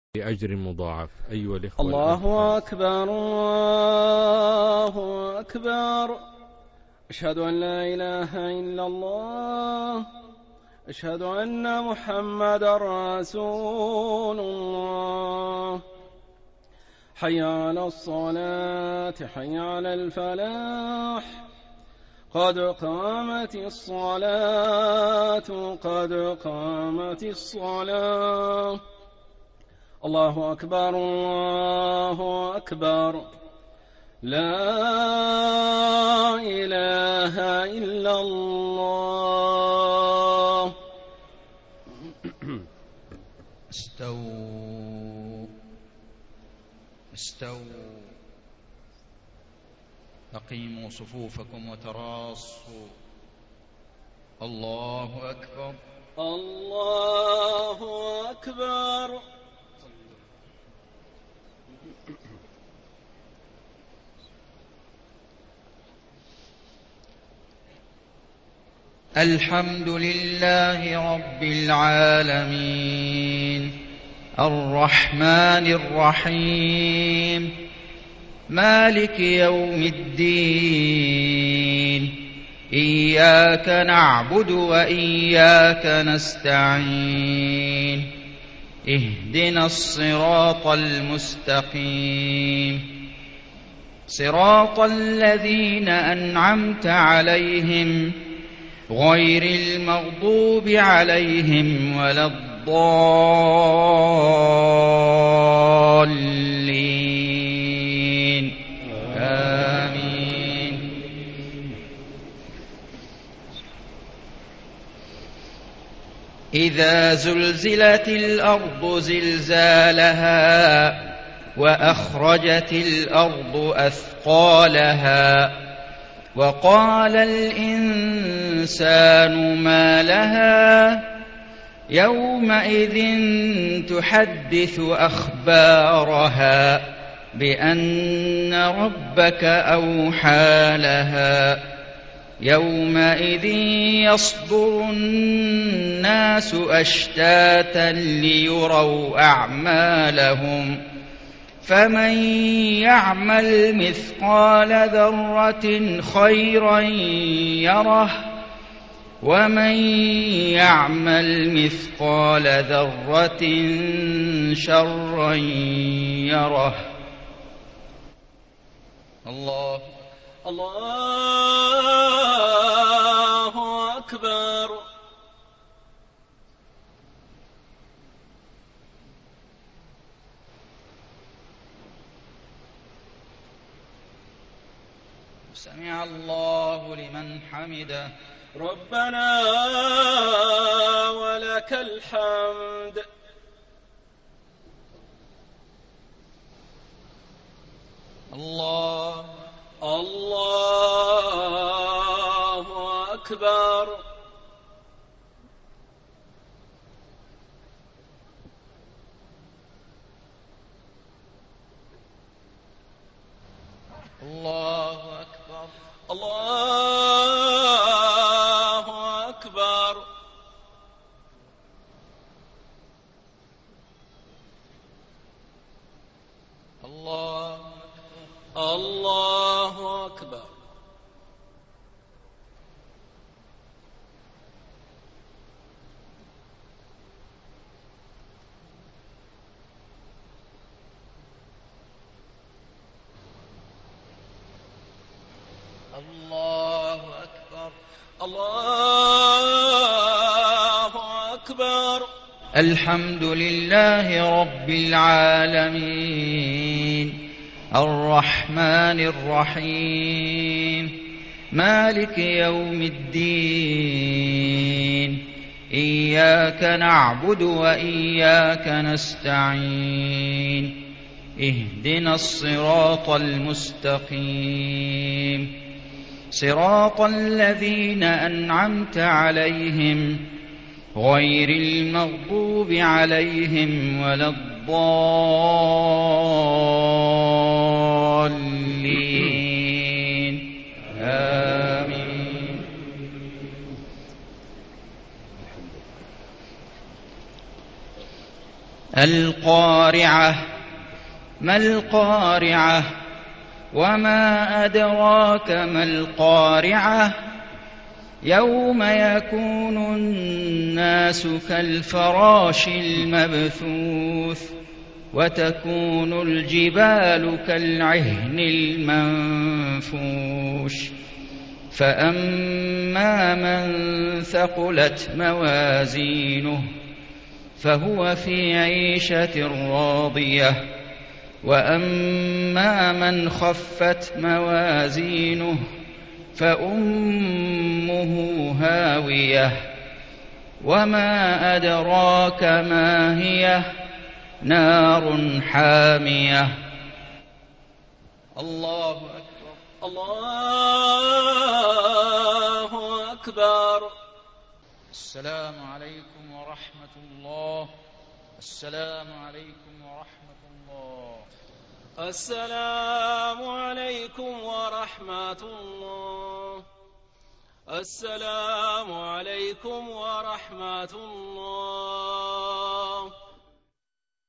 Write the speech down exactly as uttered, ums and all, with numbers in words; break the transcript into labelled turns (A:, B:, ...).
A: بأجر مضاعف. أيها الإخوة،
B: الله أكبر الله أكبر، أشهد أن لا إله إلا الله، أشهد أن محمدا رسول الله. حي على الصلاة، حي على الفلاح، قد قامت الصلاة، قد قامت الصلاة. الله أكبر الله أكبر، لا إله إلا الله.
C: استووا استووا، أقيموا صفوفكم وتراصوا. الله أكبر
B: الله أكبر.
C: الحمد لله رب العالمين، الرحمن الرحيم، مالك يوم الدين، إياك نعبد وإياك نستعين، اهدنا الصراط المستقيم، صراط الذين أنعمت عليهم غير المغضوب عليهم ولا الضالين. آمين. إذا زلزلت الأرض زلزالها وأخرجت الأرض أثقالها وقال الإنسان ما لها يومئذ تحدث أخبارها بأن ربك أوحى لها. يومئذ يصدر الناس أشتاتا ليروا أعمالهم، فمن يعمل مثقال ذرة خيرا يره، ومن يعمل مثقال ذرة شرا يره. الله
B: الله أكبر.
C: سمع الله لمن حمده.
B: ربنا ولك الحمد.
C: الله
B: الله أكبر.
C: الله أكبر.
B: الله أكبر.
C: الله
B: الله أكبر.
C: الله أكبر.
B: الله أكبر.
C: الحمد لله رب العالمين، الرحمن الرحيم، مالك يوم الدين، إياك نعبد وإياك نستعين، اهدنا الصراط المستقيم، صراط الذين أنعمت عليهم غير المغضوب عليهم ولا الضالين. آمين. القارعة. ما القارعة؟ وما أدراك ما القارعة؟ يوم يكون الناس كالفراش المبثوث وتكون الجبال كالعهن المنفوش فأما من ثقلت موازينه فهو في عيشة راضية وأما من خفت موازينه فأمه هاوية وما أدراك ما هي نار حامية. الله أكبر.
B: الله أكبر.
C: السلام عليكم ورحمة الله. السلام عليكم ورحمة الله.
B: السلام عليكم ورحمة الله. السلام عليكم ورحمة الله.